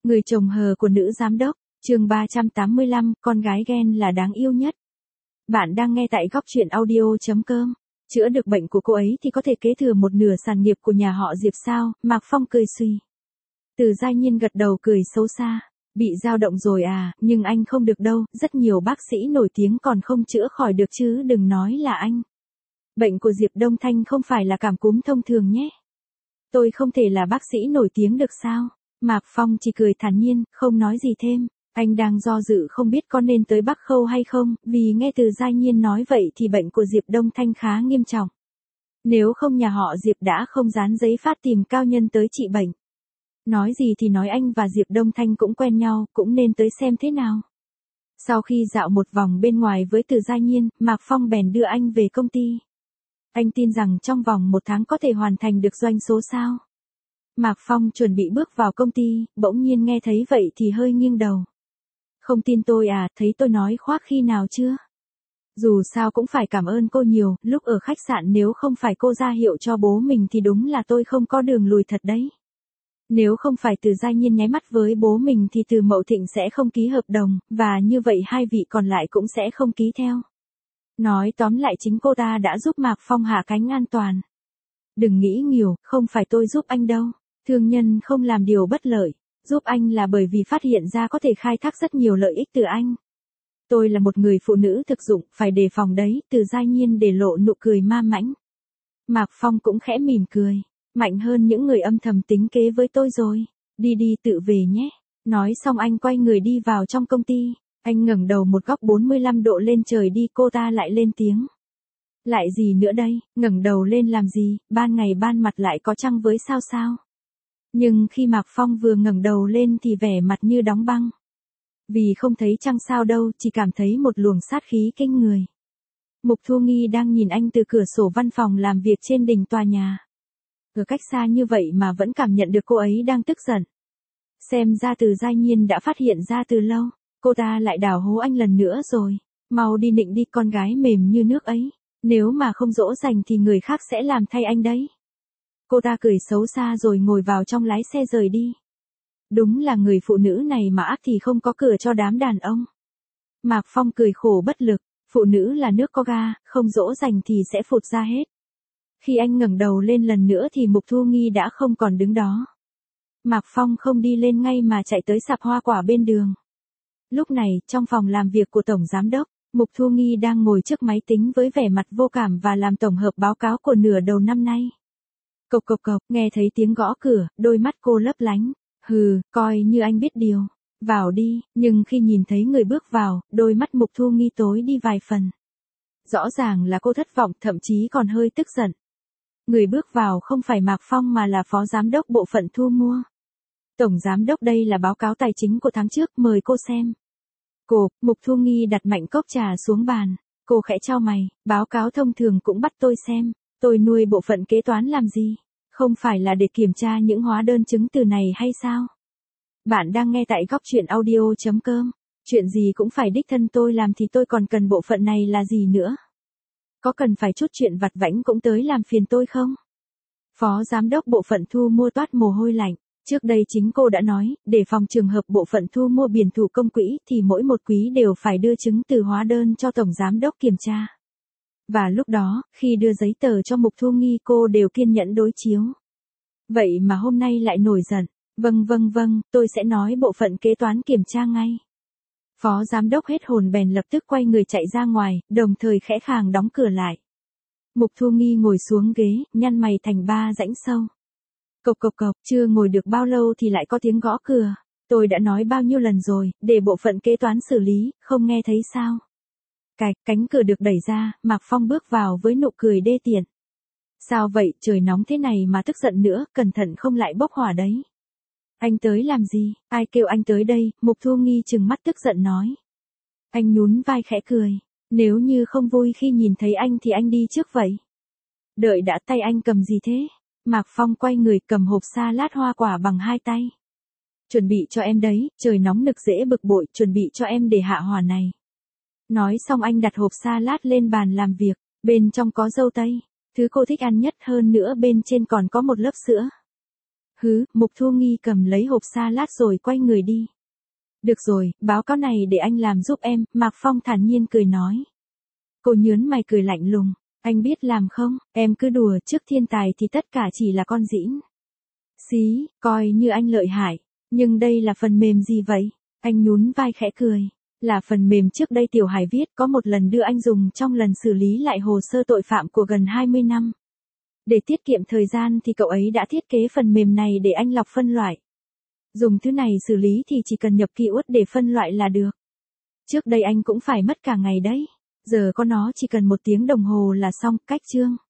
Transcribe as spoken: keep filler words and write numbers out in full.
Người chồng hờ của nữ giám đốc, chương ba trăm tám mươi lăm, con gái ghen là đáng yêu nhất. Bạn đang nghe tại góc truyện audio chấm com. Chữa được bệnh của cô ấy thì có thể kế thừa một nửa sản nghiệp của nhà họ Diệp sao? Mạc Phong cười suy. Từ Giai Nhiên gật đầu cười xấu xa. Bị dao động rồi à, nhưng anh không được đâu, rất nhiều bác sĩ nổi tiếng còn không chữa khỏi được chứ đừng nói là anh. Bệnh của Diệp Đông Thanh không phải là cảm cúm thông thường nhé. Tôi không thể là bác sĩ nổi tiếng được sao? Mạc Phong chỉ cười thản nhiên, không nói gì thêm. Anh đang do dự không biết có nên tới Bắc Khâu hay không, vì nghe từ Giai Nhiên nói vậy thì bệnh của Diệp Đông Thanh khá nghiêm trọng. Nếu không nhà họ Diệp đã không dán giấy phát tìm cao nhân tới trị bệnh. Nói gì thì nói anh và Diệp Đông Thanh cũng quen nhau, cũng nên tới xem thế nào. Sau khi dạo một vòng bên ngoài với từ Giai Nhiên, Mạc Phong bèn đưa anh về công ty. Anh tin rằng trong vòng một tháng có thể hoàn thành được doanh số sao. Mạc Phong chuẩn bị bước vào công ty, bỗng nhiên nghe thấy vậy thì hơi nghiêng đầu. Không tin tôi à, thấy tôi nói khoác khi nào chưa? Dù sao cũng phải cảm ơn cô nhiều, lúc ở khách sạn nếu không phải cô ra hiệu cho bố mình thì đúng là tôi không có đường lùi thật đấy. Nếu không phải từ Giai Nhiên nháy mắt với bố mình thì từ Mậu Thịnh sẽ không ký hợp đồng, và như vậy hai vị còn lại cũng sẽ không ký theo. Nói tóm lại chính cô ta đã giúp Mạc Phong hạ cánh an toàn. Đừng nghĩ nhiều, không phải tôi giúp anh đâu. Thương nhân không làm điều bất lợi. Giúp anh là bởi vì phát hiện ra có thể khai thác rất nhiều lợi ích từ anh. Tôi là một người phụ nữ thực dụng, phải đề phòng đấy, từ Giai Nhiên để lộ nụ cười ma mãnh. Mạc Phong cũng khẽ mỉm cười. Mạnh hơn những người âm thầm tính kế với tôi rồi. Đi đi tự về nhé. Nói xong anh quay người đi vào trong công ty. Anh ngẩng đầu một góc bốn mươi lăm độ lên trời đi, cô ta lại lên tiếng. Lại gì nữa đây, ngẩng đầu lên làm gì, ban ngày ban mặt lại có trăng với sao sao. Nhưng khi Mạc Phong vừa ngẩng đầu lên thì vẻ mặt như đóng băng. Vì không thấy trăng sao đâu, chỉ cảm thấy một luồng sát khí kinh người. Mục Thu Nghi đang nhìn anh từ cửa sổ văn phòng làm việc trên đỉnh tòa nhà. Ở cách xa như vậy mà vẫn cảm nhận được cô ấy đang tức giận. Xem ra từ Giai Nhiên đã phát hiện ra từ lâu. Cô ta lại đào hố anh lần nữa rồi. Mau đi nịnh đi, con gái mềm như nước ấy. Nếu mà không dỗ dành thì người khác sẽ làm thay anh đấy. Cô ta cười xấu xa rồi ngồi vào trong lái xe rời đi. Đúng là người phụ nữ này mà ác thì không có cửa cho đám đàn ông. Mạc Phong cười khổ bất lực. Phụ nữ là nước có ga, không dỗ dành thì sẽ phụt ra hết. Khi anh ngẩng đầu lên lần nữa thì Mục Thu Nghi đã không còn đứng đó. Mạc Phong không đi lên ngay mà chạy tới sạp hoa quả bên đường. Lúc này, trong phòng làm việc của Tổng Giám Đốc, Mục Thu Nghi đang ngồi trước máy tính với vẻ mặt vô cảm và làm tổng hợp báo cáo của nửa đầu năm nay. Cộc cộc cộc, nghe thấy tiếng gõ cửa, đôi mắt cô lấp lánh. Hừ, coi như anh biết điều. Vào đi, nhưng khi nhìn thấy người bước vào, đôi mắt Mục Thu Nghi tối đi vài phần. Rõ ràng là cô thất vọng, thậm chí còn hơi tức giận. Người bước vào không phải Mạc Phong mà là Phó Giám đốc bộ phận thu mua. Tổng Giám đốc, đây là báo cáo tài chính của tháng trước, mời cô xem. Cô, Mục Thu Nghi đặt mạnh cốc trà xuống bàn. Cô khẽ chau mày, báo cáo thông thường cũng bắt tôi xem. Tôi nuôi bộ phận kế toán làm gì? Không phải là để kiểm tra những hóa đơn chứng từ này hay sao? Bạn đang nghe tại góc truyện audio chấm com. Chuyện gì cũng phải đích thân tôi làm thì tôi còn cần bộ phận này là gì nữa? Có cần phải chút chuyện vặt vãnh cũng tới làm phiền tôi không? Phó Giám đốc bộ phận thu mua toát mồ hôi lạnh. Trước đây chính cô đã nói, để phòng trường hợp bộ phận thu mua biển thủ công quỹ thì mỗi một quý đều phải đưa chứng từ hóa đơn cho Tổng Giám đốc kiểm tra. Và lúc đó, khi đưa giấy tờ cho Mục Thu Nghi cô đều kiên nhẫn đối chiếu. Vậy mà hôm nay lại nổi giận. Vâng vâng vâng, tôi sẽ nói bộ phận kế toán kiểm tra ngay. Phó Giám đốc hết hồn bèn lập tức quay người chạy ra ngoài, đồng thời khẽ khàng đóng cửa lại. Mục Thu Nghi ngồi xuống ghế, nhăn mày thành ba rãnh sâu. Cộc cộc cộc, chưa ngồi được bao lâu thì lại có tiếng gõ cửa. Tôi đã nói bao nhiêu lần rồi, để bộ phận kế toán xử lý, không nghe thấy sao? Cạch, cánh cửa được đẩy ra, Mạc Phong bước vào với nụ cười đê tiện. Sao vậy, trời nóng thế này mà tức giận nữa, cẩn thận không lại bốc hỏa đấy. Anh tới làm gì, ai kêu anh tới đây, Mục Thu Nghi trừng mắt tức giận nói. Anh nhún vai khẽ cười, nếu như không vui khi nhìn thấy anh thì anh đi trước vậy. Đợi đã, tay anh cầm gì thế? Mạc Phong quay người cầm hộp salad hoa quả bằng hai tay. Chuẩn bị cho em đấy, trời nóng nực dễ bực bội, chuẩn bị cho em để hạ hỏa này. Nói xong anh đặt hộp salad lên bàn làm việc, bên trong có dâu tây, thứ cô thích ăn nhất, hơn nữa bên trên còn có một lớp sữa. Hứ, Mục Thu Nghi cầm lấy hộp salad rồi quay người đi. Được rồi, báo cáo này để anh làm giúp em, Mạc Phong thản nhiên cười nói. Cô nhớn mày cười lạnh lùng, anh biết làm không, em cứ đùa, trước thiên tài thì tất cả chỉ là con giễn. Xí, coi như anh lợi hại, nhưng đây là phần mềm gì vậy? Anh nhún vai khẽ cười. Là phần mềm trước đây Tiểu Hải viết, có một lần đưa anh dùng trong lần xử lý lại hồ sơ tội phạm của gần hai mươi năm. Để tiết kiệm thời gian thì cậu ấy đã thiết kế phần mềm này để anh lọc phân loại. Dùng thứ này xử lý thì chỉ cần nhập keyword để phân loại là được. Trước đây anh cũng phải mất cả ngày đấy. Giờ có nó chỉ cần một tiếng đồng hồ là xong, cách chương.